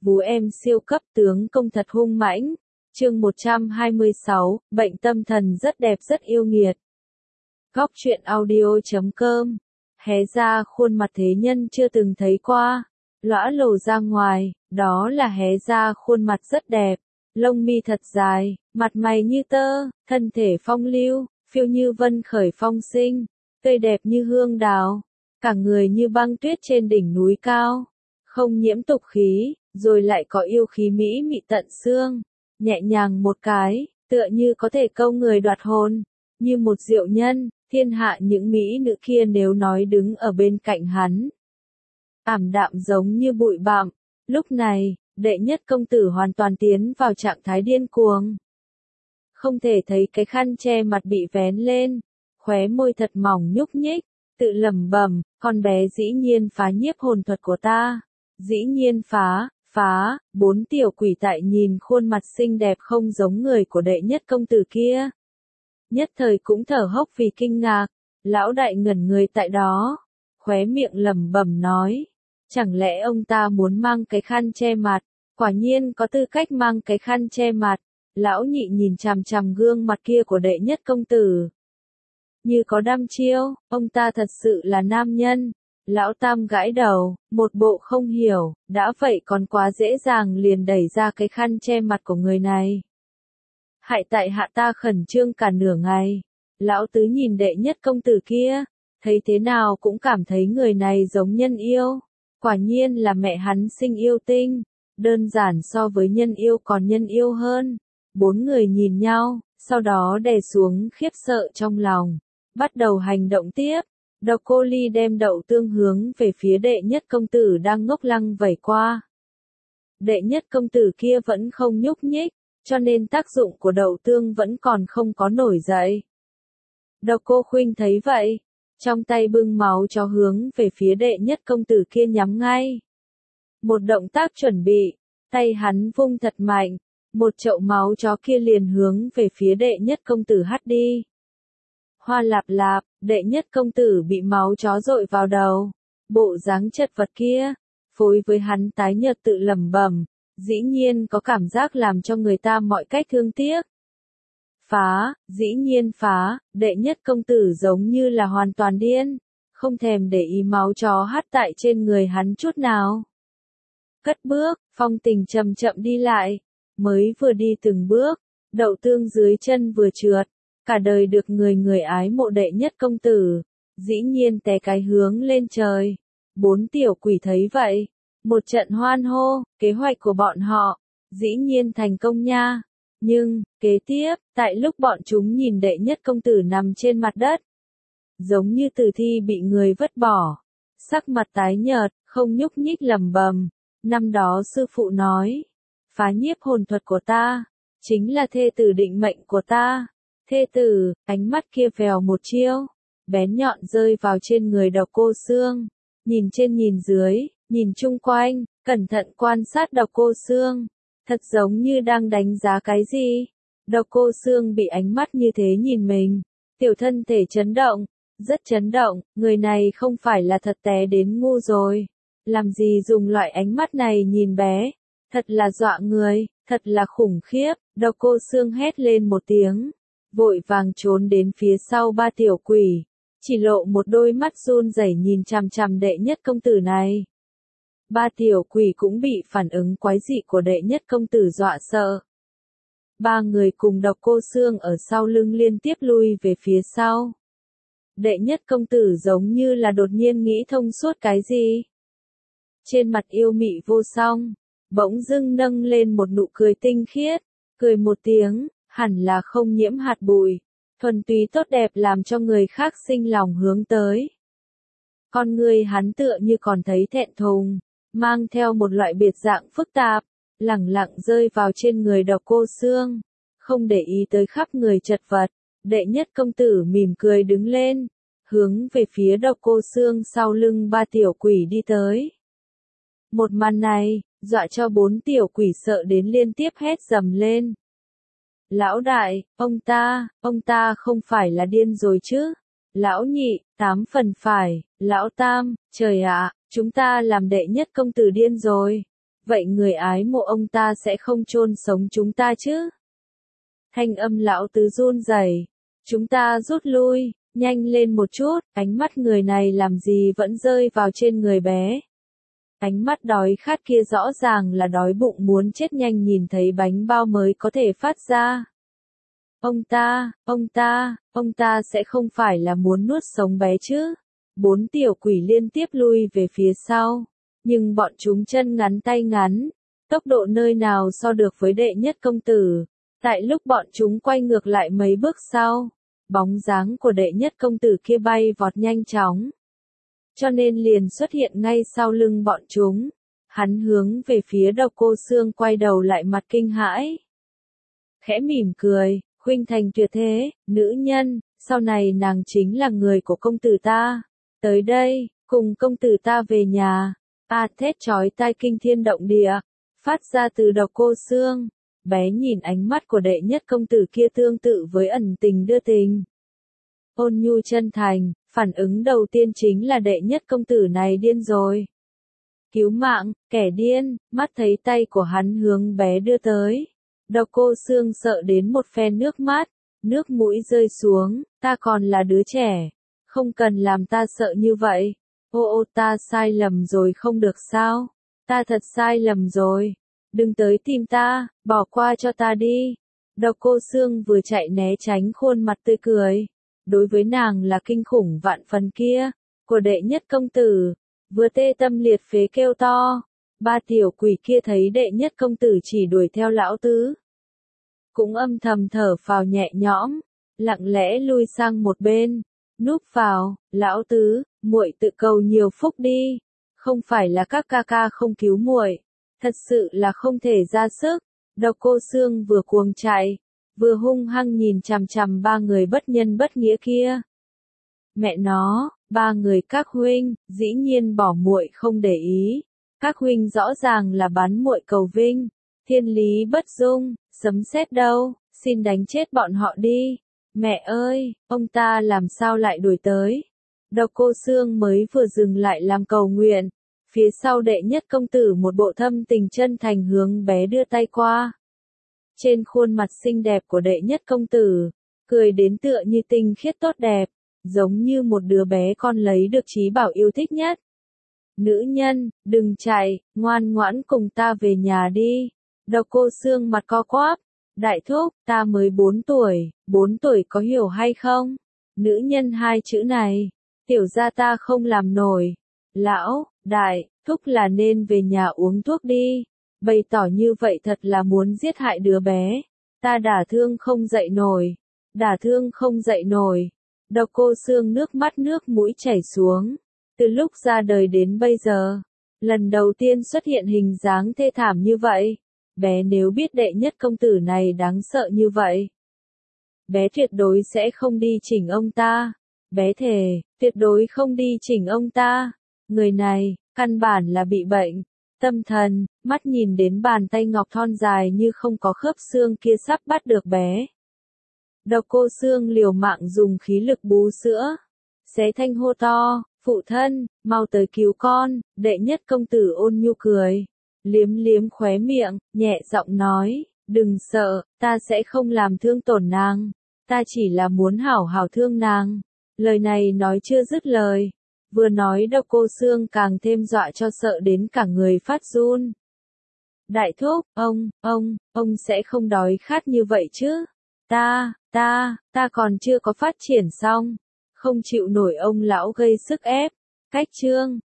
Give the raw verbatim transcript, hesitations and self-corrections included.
Vú em siêu cấp tướng công thật hung mãnh. Chương một trăm hai mươi sáu, bệnh tâm thần rất đẹp rất yêu nghiệt. Góc truyện audio.com. Hé ra khuôn mặt thế nhân chưa từng thấy qua. Lõa lồ ra ngoài, đó là hé ra khuôn mặt rất đẹp. Lông mi thật dài, mặt mày như tơ, thân thể phong lưu, phiêu như vân khởi phong sinh, tươi đẹp như hương đào, cả người như băng tuyết trên đỉnh núi cao, không nhiễm tục khí, rồi lại có yêu khí mỹ mị tận xương, nhẹ nhàng một cái, tựa như có thể câu người đoạt hồn, như một diệu nhân, thiên hạ những mỹ nữ kia nếu nói đứng ở bên cạnh hắn. Ảm đạm giống như bụi bặm, lúc này, đệ nhất công tử hoàn toàn tiến vào trạng thái điên cuồng. Không thể thấy cái khăn che mặt bị vén lên, khóe môi thật mỏng nhúc nhích, tự lẩm bẩm, con bé dĩ nhiên phá nhiếp hồn thuật của ta, dĩ nhiên phá, phá, bốn tiểu quỷ tại nhìn khuôn mặt xinh đẹp không giống người của đệ nhất công tử kia. Nhất thời cũng thở hốc vì kinh ngạc, lão đại ngẩn người tại đó, khóe miệng lẩm bẩm nói, chẳng lẽ ông ta muốn mang cái khăn che mặt, quả nhiên có tư cách mang cái khăn che mặt. Lão nhị nhìn chằm chằm gương mặt kia của đệ nhất công tử. Như có đăm chiêu, ông ta thật sự là nam nhân. Lão tam gãi đầu, một bộ không hiểu, đã vậy còn quá dễ dàng liền đẩy ra cái khăn che mặt của người này. Hại tại hạ ta khẩn trương cả nửa ngày. Lão tứ nhìn đệ nhất công tử kia, thấy thế nào cũng cảm thấy người này giống nhân yêu. Quả nhiên là mẹ hắn sinh yêu tinh, đơn giản so với nhân yêu còn nhân yêu hơn. Bốn người nhìn nhau, sau đó đè xuống khiếp sợ trong lòng, bắt đầu hành động tiếp. Độc Cô Ly đem đậu tương hướng về phía đệ nhất công tử đang ngốc lăng vẩy qua. Đệ nhất công tử kia vẫn không nhúc nhích, cho nên tác dụng của đậu tương vẫn còn không có nổi dậy. Độc Cô Khuynh thấy vậy, trong tay bưng máu chó hướng về phía đệ nhất công tử kia nhắm ngay. Một động tác chuẩn bị, tay hắn vung thật mạnh. Một chậu máu chó kia liền hướng về phía đệ nhất công tử hắt đi. Hoa lạp lạp, đệ nhất công tử bị máu chó dội vào đầu. Bộ dáng chật vật kia, phối với hắn tái nhợt tự lẩm bẩm, dĩ nhiên có cảm giác làm cho người ta mọi cách thương tiếc. Phá, dĩ nhiên phá, đệ nhất công tử giống như là hoàn toàn điên, không thèm để ý máu chó hắt tại trên người hắn chút nào. Cất bước, Phong Tình chậm chậm đi lại. Mới vừa đi từng bước, đậu tương dưới chân vừa trượt, cả đời được người người ái mộ đệ nhất công tử, dĩ nhiên té cái hướng lên trời. Bốn tiểu quỷ thấy vậy, một trận hoan hô, kế hoạch của bọn họ, dĩ nhiên thành công nha. Nhưng, kế tiếp, tại lúc bọn chúng nhìn đệ nhất công tử nằm trên mặt đất, giống như tử thi bị người vứt bỏ, sắc mặt tái nhợt, không nhúc nhích lẩm bẩm, năm đó sư phụ nói. Phá nhiếp hồn thuật của ta, chính là thê tử định mệnh của ta. Thê tử, ánh mắt kia vèo một chiêu, bén nhọn rơi vào trên người Độc Cô Xương. Nhìn trên nhìn dưới, nhìn chung quanh, cẩn thận quan sát Độc Cô Xương. Thật giống như đang đánh giá cái gì. Độc Cô Xương bị ánh mắt như thế nhìn mình. Tiểu thân thể chấn động, rất chấn động, người này không phải là thật té đến ngu rồi. Làm gì dùng loại ánh mắt này nhìn bé. Thật là dọa người, thật là khủng khiếp, Độc Cô Xương hét lên một tiếng, vội vàng trốn đến phía sau ba tiểu quỷ, chỉ lộ một đôi mắt run rẩy nhìn chằm chằm đệ nhất công tử này. Ba tiểu quỷ cũng bị phản ứng quái dị của đệ nhất công tử dọa sợ. Ba người cùng Độc Cô Xương ở sau lưng liên tiếp lui về phía sau. Đệ nhất công tử giống như là đột nhiên nghĩ thông suốt cái gì. Trên mặt yêu mị vô song, bỗng dưng nâng lên một nụ cười tinh khiết, cười một tiếng, hẳn là không nhiễm hạt bụi, thuần túy tốt đẹp làm cho người khác sinh lòng hướng tới. Con người hắn tựa như còn thấy thẹn thùng, mang theo một loại biệt dạng phức tạp, lẳng lặng rơi vào trên người Độc Cô Xương, không để ý tới khắp người chật vật. Đệ nhất công tử mỉm cười đứng lên, hướng về phía Độc Cô Xương sau lưng ba tiểu quỷ đi tới. Một màn này, dọa cho bốn tiểu quỷ sợ đến liên tiếp hét dầm lên. Lão đại, ông ta, ông ta không phải là điên rồi chứ? Lão nhị, tám phần phải, lão tam, trời ạ, chúng ta làm đệ nhất công tử điên rồi. vậy người ái mộ ông ta sẽ không chôn sống chúng ta chứ? Thanh âm lão tứ run rẩy. Chúng ta rút lui, nhanh lên một chút, ánh mắt người này làm gì vẫn rơi vào trên người bé. Ánh mắt đói khát kia rõ ràng là đói bụng muốn chết nhanh nhìn thấy bánh bao mới có thể phát ra. Ông ta, ông ta, ông ta sẽ không phải là muốn nuốt sống bé chứ? Bốn tiểu quỷ liên tiếp lui về phía sau, nhưng bọn chúng chân ngắn tay ngắn, tốc độ nơi nào so được với đệ nhất công tử. Tại lúc bọn chúng quay ngược lại mấy bước sau, bóng dáng của đệ nhất công tử kia bay vọt nhanh chóng. Cho nên liền xuất hiện ngay sau lưng bọn chúng. Hắn hướng về phía Độc Cô Xương quay đầu lại mặt kinh hãi. Khẽ mỉm cười, khuynh thành tuyệt thế, nữ nhân, sau này nàng chính là người của công tử ta. Tới đây, cùng công tử ta về nhà. A thét chói tai kinh thiên động địa, phát ra từ Độc Cô Xương. Bé nhìn ánh mắt của đệ nhất công tử kia tương tự với ẩn tình đưa tình. Ôn nhu chân thành, phản ứng đầu tiên chính là đệ nhất công tử này điên rồi. Cứu mạng, kẻ điên, mắt thấy tay của hắn hướng bé đưa tới. Độc Cô Xương sợ đến một phen nước mắt, nước mũi rơi xuống, ta còn là đứa trẻ, không cần làm ta sợ như vậy. Ô ô ta sai lầm rồi không được sao, ta thật sai lầm rồi. Đừng tới tìm ta, bỏ qua cho ta đi. Độc Cô Xương vừa chạy né tránh khuôn mặt tươi cười. Đối với nàng là kinh khủng vạn phần kia, của đệ nhất công tử, vừa tê tâm liệt phế kêu to. Ba tiểu quỷ kia thấy đệ nhất công tử chỉ đuổi theo lão tứ, cũng âm thầm thở phào nhẹ nhõm, lặng lẽ lui sang một bên, núp vào. Lão tứ, muội tự cầu nhiều phúc đi, không phải là các ca ca không cứu muội, thật sự là không thể ra sức. Độc Cô Xương vừa cuồng chạy, vừa hung hăng nhìn chằm chằm ba người bất nhân bất nghĩa kia. Mẹ nó, ba người các huynh, dĩ nhiên bỏ muội không để ý. Các huynh rõ ràng là bán muội cầu vinh, thiên lý bất dung, sấm sét đâu, xin đánh chết bọn họ đi. Mẹ ơi, ông ta làm sao lại đuổi tới? Độc Cô Xương mới vừa dừng lại làm cầu nguyện, phía sau đệ nhất công tử một bộ thâm tình chân thành hướng bé đưa tay qua. Trên khuôn mặt xinh đẹp của đệ nhất công tử, cười đến tựa như tinh khiết tốt đẹp, giống như một đứa bé con lấy được trí bảo yêu thích nhất. Nữ nhân, đừng chạy, ngoan ngoãn cùng ta về nhà đi. Độc Cô Xương mặt co quắp, đại thúc, ta mới bốn tuổi, bốn tuổi có hiểu hay không? Nữ nhân hai chữ này, tiểu gia ta không làm nổi. Lão, đại, thúc là nên về nhà uống thuốc đi. Bày tỏ như vậy thật là muốn giết hại đứa bé. Ta đả thương không dậy nổi. Đả thương không dậy nổi. Độc Cô Xương nước mắt nước mũi chảy xuống. Từ lúc ra đời đến bây giờ, lần đầu tiên xuất hiện hình dáng thê thảm như vậy. Bé nếu biết đệ nhất công tử này đáng sợ như vậy, bé tuyệt đối sẽ không đi chỉnh ông ta. Bé thề, tuyệt đối không đi chỉnh ông ta. Người này, căn bản là bị bệnh tâm thần. Mắt nhìn đến bàn tay ngọc thon dài như không có khớp xương kia sắp bắt được bé. Độc Cô Xương liều mạng dùng khí lực bú sữa. Xé thanh hô to, phụ thân, mau tới cứu con. Đệ nhất công tử ôn nhu cười, liếm liếm khóe miệng, nhẹ giọng nói, đừng sợ, ta sẽ không làm thương tổn nàng. Ta chỉ là muốn hảo hảo thương nàng. Lời này nói chưa dứt lời, vừa nói Độc Cô Xương càng thêm dọa cho sợ đến cả người phát run. Đại thúc, ông, ông, ông sẽ không đói khát như vậy chứ? Ta, ta, ta còn chưa có phát triển xong, không chịu nổi ông lão gây sức ép. Cách chương